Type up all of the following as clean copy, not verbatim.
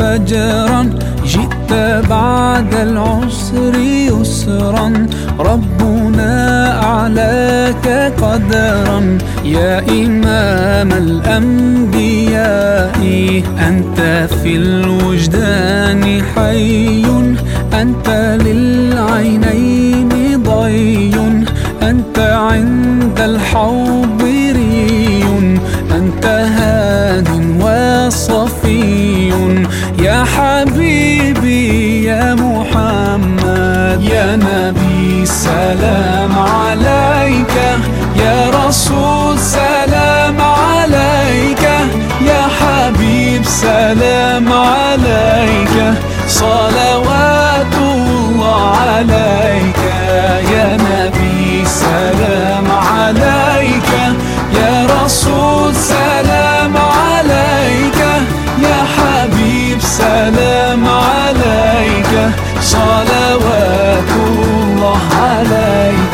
فجرا، جئت بعد العسر يسرا، ربنا أعلاك قدرا. يا إمام الأنبياء أنت في الوجدان حي، أنت للعينين ضي، أنت عند الحوض ري، أنت هاد وصفي. يا حبيبي يا محمد، يا نبي سلام عليك، يا رسول سلام عليك، يا حبيب سلام عليك، صلوات الله عليك. يا نبي سلام عليك، يا رسول سلام عليك، يا حبيب سلام عليك، صلوات الله عليك.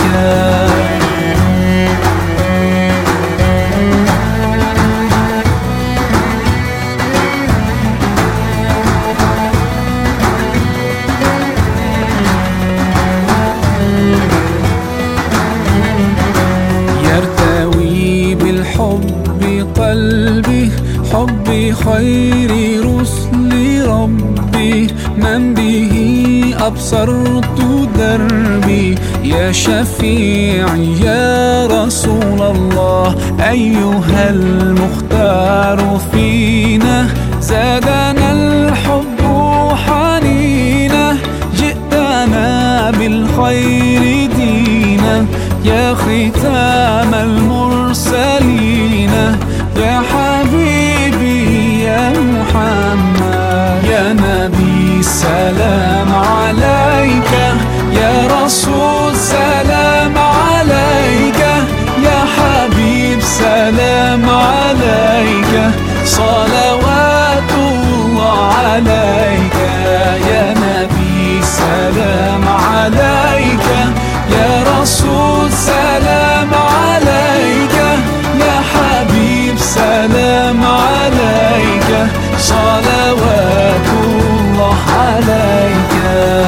يرتوي بالحب قلبي، حب خير رسل ربي، من به أبصرت دربي. يا شفيعي يا رسول الله، أيها المختار فينا، زادنا الحب حنينا، جئتنا بالخير دينا، يا ختام المرسلين، يا حبيبي يا محمد، يا نبي سلام عليك، يا رسول سلام عليك، يا حبيب سلام عليك، صلوات الله عليك. يا نبي سلام عليك، يا رسول سلام عليك، يا حبيب سلام عليك، صلوات الله عليك.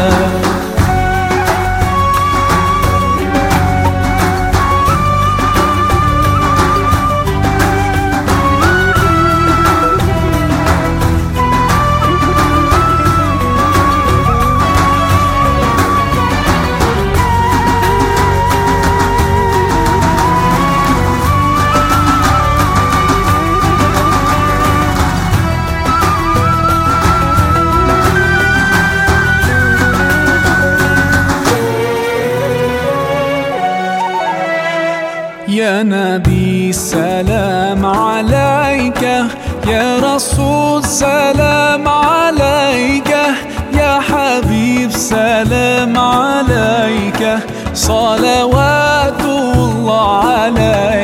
يا نبي سلام عليك، يا رسول سلام عليك، يا حبيب سلام عليك، صلوات الله عليك.